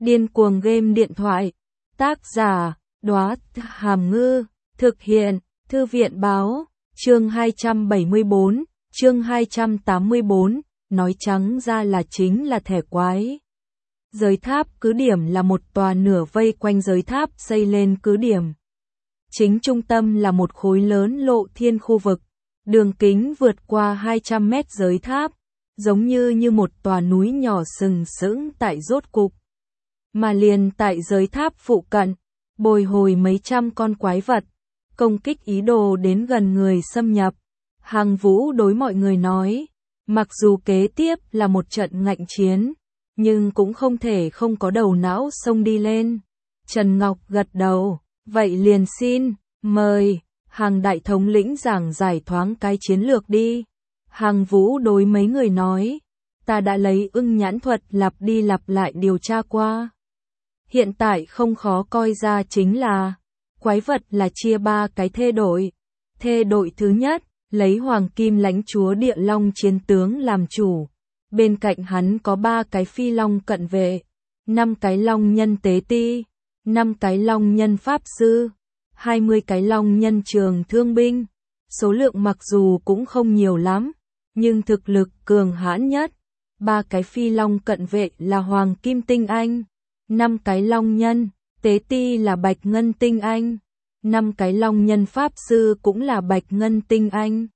Điên cuồng game điện thoại. Tác giả, Đóa Hàm Ngư. Thực hiện, Thư viện báo. Chương 274, chương 284, nói trắng ra là chính là thẻ quái. Giới tháp cứ điểm là một tòa nửa vây quanh giới tháp xây lên cứ điểm. Chính trung tâm là một khối lớn lộ thiên khu vực, đường kính vượt qua 200 mét giới tháp, giống như một tòa núi nhỏ sừng sững tại rốt cục. Mà liền tại giới tháp phụ cận, bồi hồi mấy trăm con quái vật, công kích ý đồ đến gần người xâm nhập. Hàng Vũ đối mọi người nói, mặc dù kế tiếp là một trận ngạnh chiến, nhưng cũng không thể không có đầu não xông đi lên. Trần Ngọc gật đầu, vậy liền xin, mời, Hàng đại thống lĩnh giảng giải thoáng cái chiến lược đi. Hàng Vũ đối mấy người nói, ta đã lấy ưng nhãn thuật lặp đi lặp lại điều tra qua. Hiện tại không khó coi ra chính là, quái vật là chia 3 cái thê đội. Thê đội thứ nhất, lấy Hoàng Kim Lãnh Chúa Địa Long Chiến Tướng làm chủ. Bên cạnh hắn có 3 cái phi long cận vệ, 5 cái long nhân tế ti, 5 cái long nhân pháp sư, 20 cái long nhân trường thương binh. Số lượng mặc dù cũng không nhiều lắm, nhưng thực lực cường hãn nhất. 3 cái phi long cận vệ là Hoàng Kim Tinh Anh, 5 cái long nhân tế ti là Bạch Ngân Tinh Anh, 5 cái long nhân pháp sư cũng là Bạch Ngân Tinh Anh.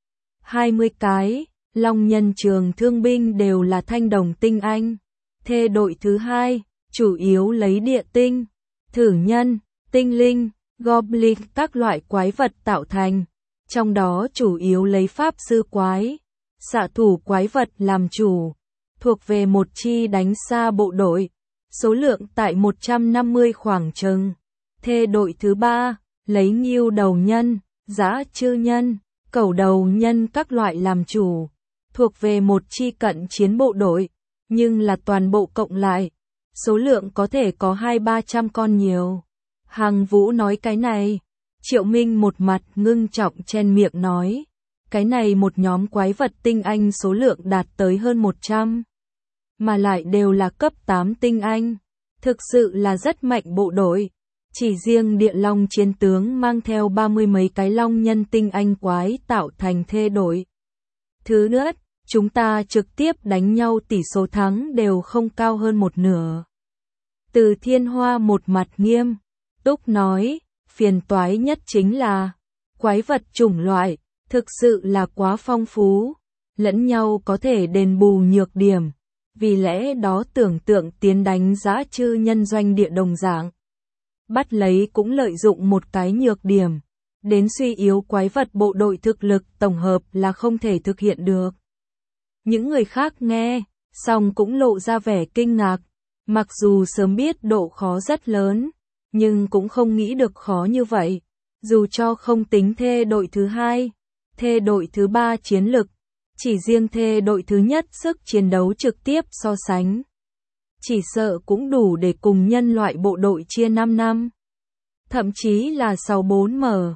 20 cái long nhân trường thương binh đều là Thanh Đồng Tinh Anh. Thê đội thứ hai, chủ yếu lấy địa tinh, thử nhân, tinh linh, goblin các loại quái vật tạo thành, trong đó chủ yếu lấy pháp sư quái, xạ thủ quái vật làm chủ, thuộc về một chi đánh xa bộ đội, số lượng tại 150 khoảng chừng. Thê đội thứ ba, lấy ngưu đầu nhân, dã chư nhân, cẩu đầu nhân các loại làm chủ, thuộc về một chi cận chiến bộ đội, nhưng là toàn bộ cộng lại, số lượng có thể có 200-300 con nhiều. Hàng Vũ nói cái này, Triệu Minh một mặt ngưng trọng chen miệng nói, cái này một nhóm quái vật tinh anh số lượng đạt tới hơn 100, mà lại đều là cấp 8 tinh anh, thực sự là rất mạnh bộ đội. Chỉ riêng Địa Long Chiến Tướng mang theo 30 mấy cái long nhân tinh anh quái tạo thành thê đội. Thứ nữa, chúng ta trực tiếp đánh nhau tỷ số thắng đều không cao hơn một nửa. Từ Thiên Hoa một mặt nghiêm túc nói, phiền toái nhất chính là, quái vật chủng loại, thực sự là quá phong phú, lẫn nhau có thể đền bù nhược điểm, vì lẽ đó tưởng tượng tiến đánh dã chư nhân doanh địa đồng dạng. Bắt lấy cũng lợi dụng một cái nhược điểm, đến suy yếu quái vật bộ đội thực lực tổng hợp là không thể thực hiện được. Những người khác nghe, xong cũng lộ ra vẻ kinh ngạc, mặc dù sớm biết độ khó rất lớn, nhưng cũng không nghĩ được khó như vậy, dù cho không tính thê đội thứ hai, thê đội thứ ba chiến lực, chỉ riêng thê đội thứ nhất sức chiến đấu trực tiếp so sánh. Chỉ sợ cũng đủ để cùng nhân loại bộ đội chia 5 năm. Thậm chí là 64M,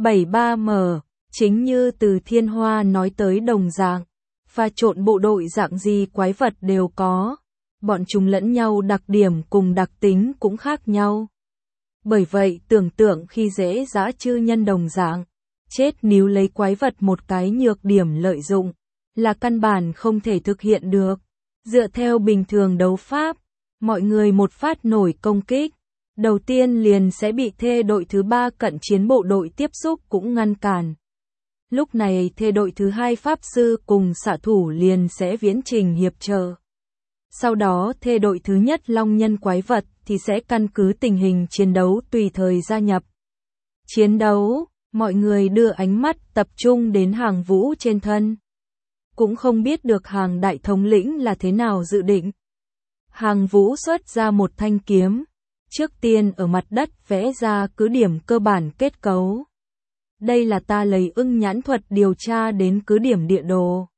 73M, chính như từ Thiên Hoa nói tới đồng dạng, pha trộn bộ đội dạng gì quái vật đều có, bọn chúng lẫn nhau đặc điểm cùng đặc tính cũng khác nhau. Bởi vậy tưởng tượng khi dễ dã chư nhân đồng dạng, chết níu lấy quái vật một cái nhược điểm lợi dụng, là căn bản không thể thực hiện được. Dựa theo bình thường đấu pháp, mọi người một phát nổi công kích, đầu tiên liền sẽ bị thê đội thứ ba cận chiến bộ đội tiếp xúc cũng ngăn cản. Lúc này thê đội thứ hai pháp sư cùng xạ thủ liền sẽ viễn trình hiệp trợ. Sau đó thê đội thứ nhất long nhân quái vật thì sẽ căn cứ tình hình chiến đấu tùy thời gia nhập. Chiến đấu, mọi người đưa ánh mắt tập trung đến Hàng Vũ trên thân. Cũng không biết được Hàng đại thống lĩnh là thế nào dự định. Hàng Vũ xuất ra một thanh kiếm, trước tiên ở mặt đất vẽ ra cứ điểm cơ bản kết cấu. Đây là ta lấy ưng nhãn thuật điều tra đến cứ điểm địa đồ.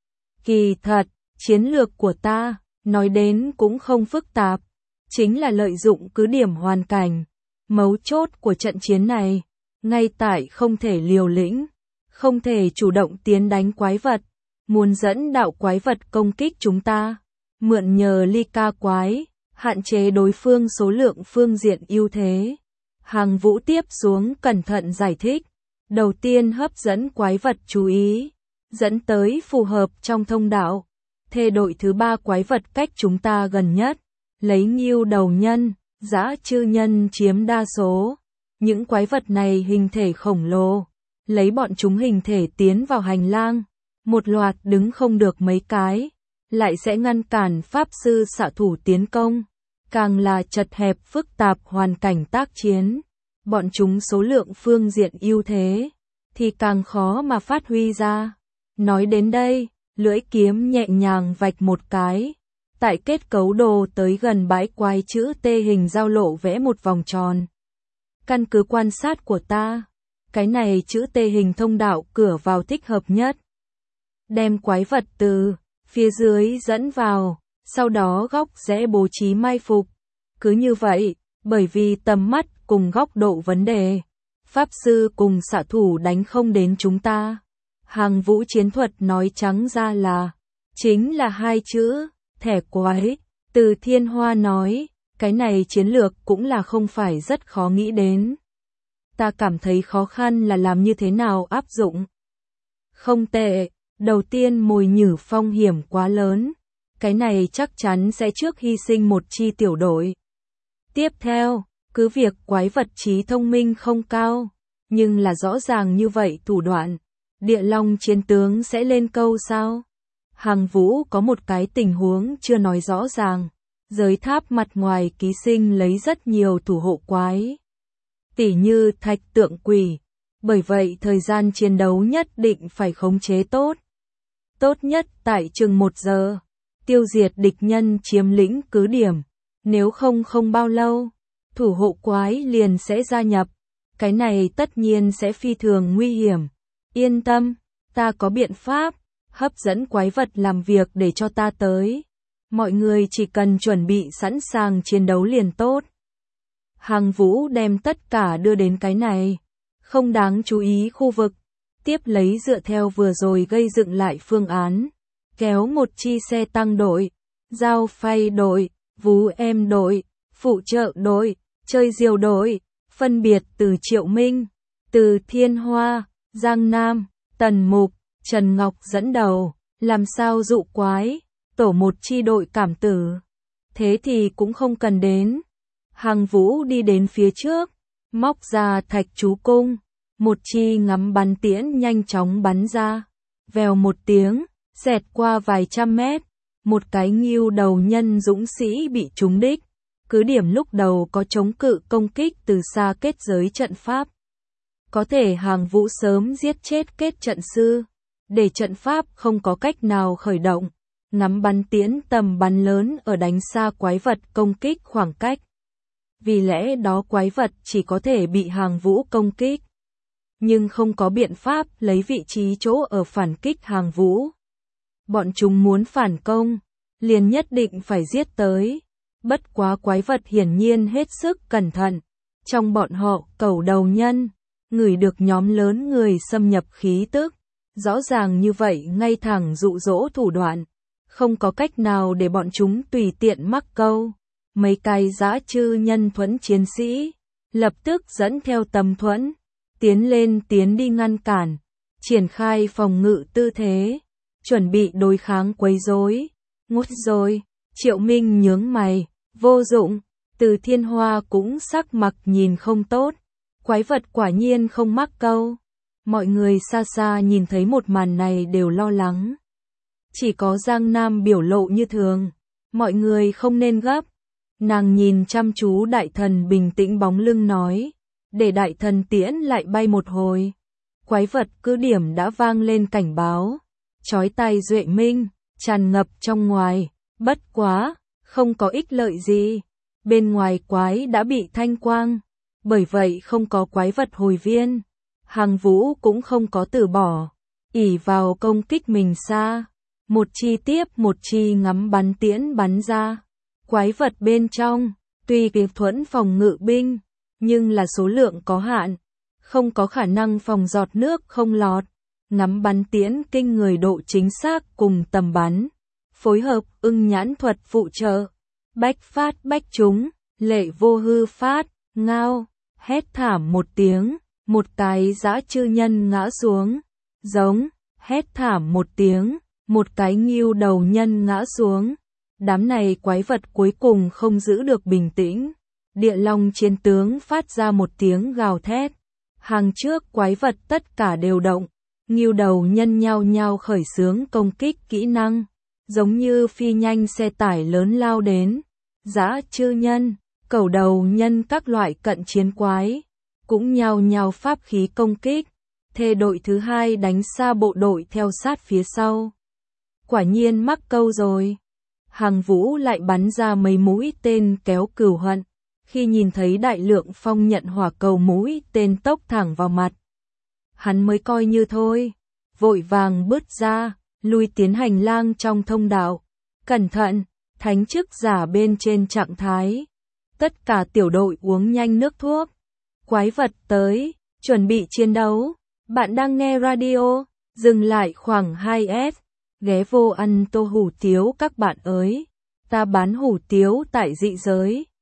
Kỳ thật, chiến lược của ta, nói đến cũng không phức tạp, chính là lợi dụng cứ điểm hoàn cảnh. Mấu chốt của trận chiến này, ngay tại không thể liều lĩnh, không thể chủ động tiến đánh quái vật, muốn dẫn đạo quái vật công kích chúng ta, mượn nhờ ly ca quái, hạn chế đối phương số lượng phương diện ưu thế. Hàng Vũ tiếp xuống cẩn thận giải thích. Đầu tiên hấp dẫn quái vật chú ý, dẫn tới phù hợp trong thông đạo. Thê đội thứ 3 quái vật cách chúng ta gần nhất, lấy Ngưu đầu nhân, Dã chư nhân chiếm đa số. Những quái vật này hình thể khổng lồ, lấy bọn chúng hình thể tiến vào hành lang, một loạt đứng không được mấy cái, lại sẽ ngăn cản pháp sư xạ thủ tiến công. Càng là chật hẹp phức tạp hoàn cảnh tác chiến, bọn chúng số lượng phương diện ưu thế, thì càng khó mà phát huy ra. Nói đến đây, lưỡi kiếm nhẹ nhàng vạch một cái. Tại kết cấu đồ tới gần bãi quái chữ T hình giao lộ vẽ một vòng tròn. Căn cứ quan sát của ta, cái này chữ T hình thông đạo cửa vào thích hợp nhất. Đem quái vật từ phía dưới dẫn vào, sau đó góc rẽ bố trí mai phục. Cứ như vậy, bởi vì tầm mắt cùng góc độ vấn đề, pháp sư cùng xạ thủ đánh không đến chúng ta. Hàng Vũ chiến thuật nói trắng ra là, chính là hai chữ, thẻ quái. Từ Thiên Hoa nói, cái này chiến lược cũng là không phải rất khó nghĩ đến. Ta cảm thấy khó khăn là làm như thế nào áp dụng. Không tệ, đầu tiên mồi nhử phong hiểm quá lớn. Cái này chắc chắn sẽ trước hy sinh một chi tiểu đội. Tiếp theo, cứ việc quái vật trí thông minh không cao, nhưng là rõ ràng như vậy thủ đoạn. Địa Long chiến tướng sẽ lên câu sao? Hàng Vũ có một cái tình huống chưa nói rõ ràng. Giới tháp mặt ngoài ký sinh lấy rất nhiều thủ hộ quái, tỉ như thạch tượng quỷ. Bởi vậy thời gian chiến đấu nhất định phải khống chế tốt. Tốt nhất tại chừng 1 giờ, tiêu diệt địch nhân chiếm lĩnh cứ điểm. Nếu không bao lâu, thủ hộ quái liền sẽ gia nhập. Cái này tất nhiên sẽ phi thường nguy hiểm. Yên tâm, ta có biện pháp, hấp dẫn quái vật làm việc để cho ta tới. Mọi người chỉ cần chuẩn bị sẵn sàng chiến đấu liền tốt. Hàng Vũ đem tất cả đưa đến cái này, không đáng chú ý khu vực. Tiếp lấy dựa theo vừa rồi gây dựng lại phương án, kéo một chi xe tăng đội, dao phay đội, vú em đội, phụ trợ đội, chơi diều đội, phân biệt từ Triệu Minh, từ Thiên Hoa, Giang Nam, Tần Mục, Trần Ngọc dẫn đầu, làm sao dụ quái, tổ một chi đội cảm tử. Thế thì cũng không cần đến. Hàng Vũ đi đến phía trước, móc ra thạch chú cung, một chi ngắm bắn tiễn nhanh chóng bắn ra. Vèo một tiếng, xẹt qua vài trăm mét, một cái Ngưu đầu nhân dũng sĩ bị trúng đích. Cứ điểm lúc đầu có chống cự công kích từ xa kết giới trận pháp. Có thể Hàng Vũ sớm giết chết kết trận sư, để trận pháp không có cách nào khởi động. Ngắm bắn tiễn tầm bắn lớn ở đánh xa quái vật công kích khoảng cách. Vì lẽ đó quái vật chỉ có thể bị Hàng Vũ công kích, nhưng không có biện pháp lấy vị trí chỗ ở phản kích Hàng Vũ. Bọn chúng muốn phản công, liền nhất định phải giết tới. Bất quá quái vật hiển nhiên hết sức cẩn thận. Trong bọn họ, Cẩu đầu nhân, ngửi được nhóm lớn người xâm nhập khí tức. Rõ ràng như vậy ngay thẳng dụ dỗ thủ đoạn. Không có cách nào để bọn chúng tùy tiện mắc câu. Mấy cái dã chư nhân thuẫn chiến sĩ, lập tức dẫn theo tầm thuẫn, tiến đi ngăn cản, triển khai phòng ngự tư thế, chuẩn bị đối kháng quấy rối. Ngút rồi, Triệu Minh nhướng mày, vô dụng. Từ Thiên Hoa cũng sắc mặt nhìn không tốt, quái vật quả nhiên không mắc câu. Mọi người xa xa nhìn thấy một màn này đều lo lắng. Chỉ có Giang Nam biểu lộ như thường, mọi người không nên gấp. Nàng nhìn chăm chú đại thần bình tĩnh bóng lưng nói, để đại thần tiễn lại bay một hồi. Quái vật cứ điểm đã vang lên cảnh báo, chói tai duệ minh, tràn ngập trong ngoài, bất quá, không có ích lợi gì. Bên ngoài quái đã bị thanh quang, bởi vậy không có quái vật hồi viên. Hàng Vũ cũng không có từ bỏ, ỷ vào công kích mình xa. Một chi tiếp một chi ngắm bắn tiễn bắn ra. Quái vật bên trong, tuy việc thuẫn phòng ngự binh, nhưng là số lượng có hạn, không có khả năng phòng giọt nước không lọt. Ngắm bắn tiễn kinh người độ chính xác cùng tầm bắn, phối hợp ưng nhãn thuật phụ trợ, bách phát bách trúng, lệ vô hư phát, ngao, hét thảm một tiếng, một cái dã chư nhân ngã xuống, giống, hét thảm một tiếng, một cái ngưu đầu nhân ngã xuống. Đám này quái vật cuối cùng không giữ được bình tĩnh. Địa Long chiến tướng phát ra một tiếng gào thét. Hàng trước quái vật tất cả đều động. Ngưu đầu nhân nhao nhao khởi xướng công kích kỹ năng. Giống như phi nhanh xe tải lớn lao đến. Dã chư nhân, cẩu đầu nhân các loại cận chiến quái. Cũng nhao nhao pháp khí công kích. Thê đội thứ hai đánh xa bộ đội theo sát phía sau. Quả nhiên mắc câu rồi. Hàng Vũ lại bắn ra mấy mũi tên kéo cửu hận. Khi nhìn thấy đại lượng phong nhận hỏa cầu mũi tên tốc thẳng vào mặt. Hắn mới coi như thôi. Vội vàng bứt ra, lui tiến hành lang trong thông đạo. Cẩn thận, thánh chức giả bên trên trạng thái. Tất cả tiểu đội uống nhanh nước thuốc. Quái vật tới, chuẩn bị chiến đấu. Bạn đang nghe radio, dừng lại khoảng 2S. Ghé vô ăn tô hủ tiếu các bạn ơi. Ta bán hủ tiếu tại dị giới.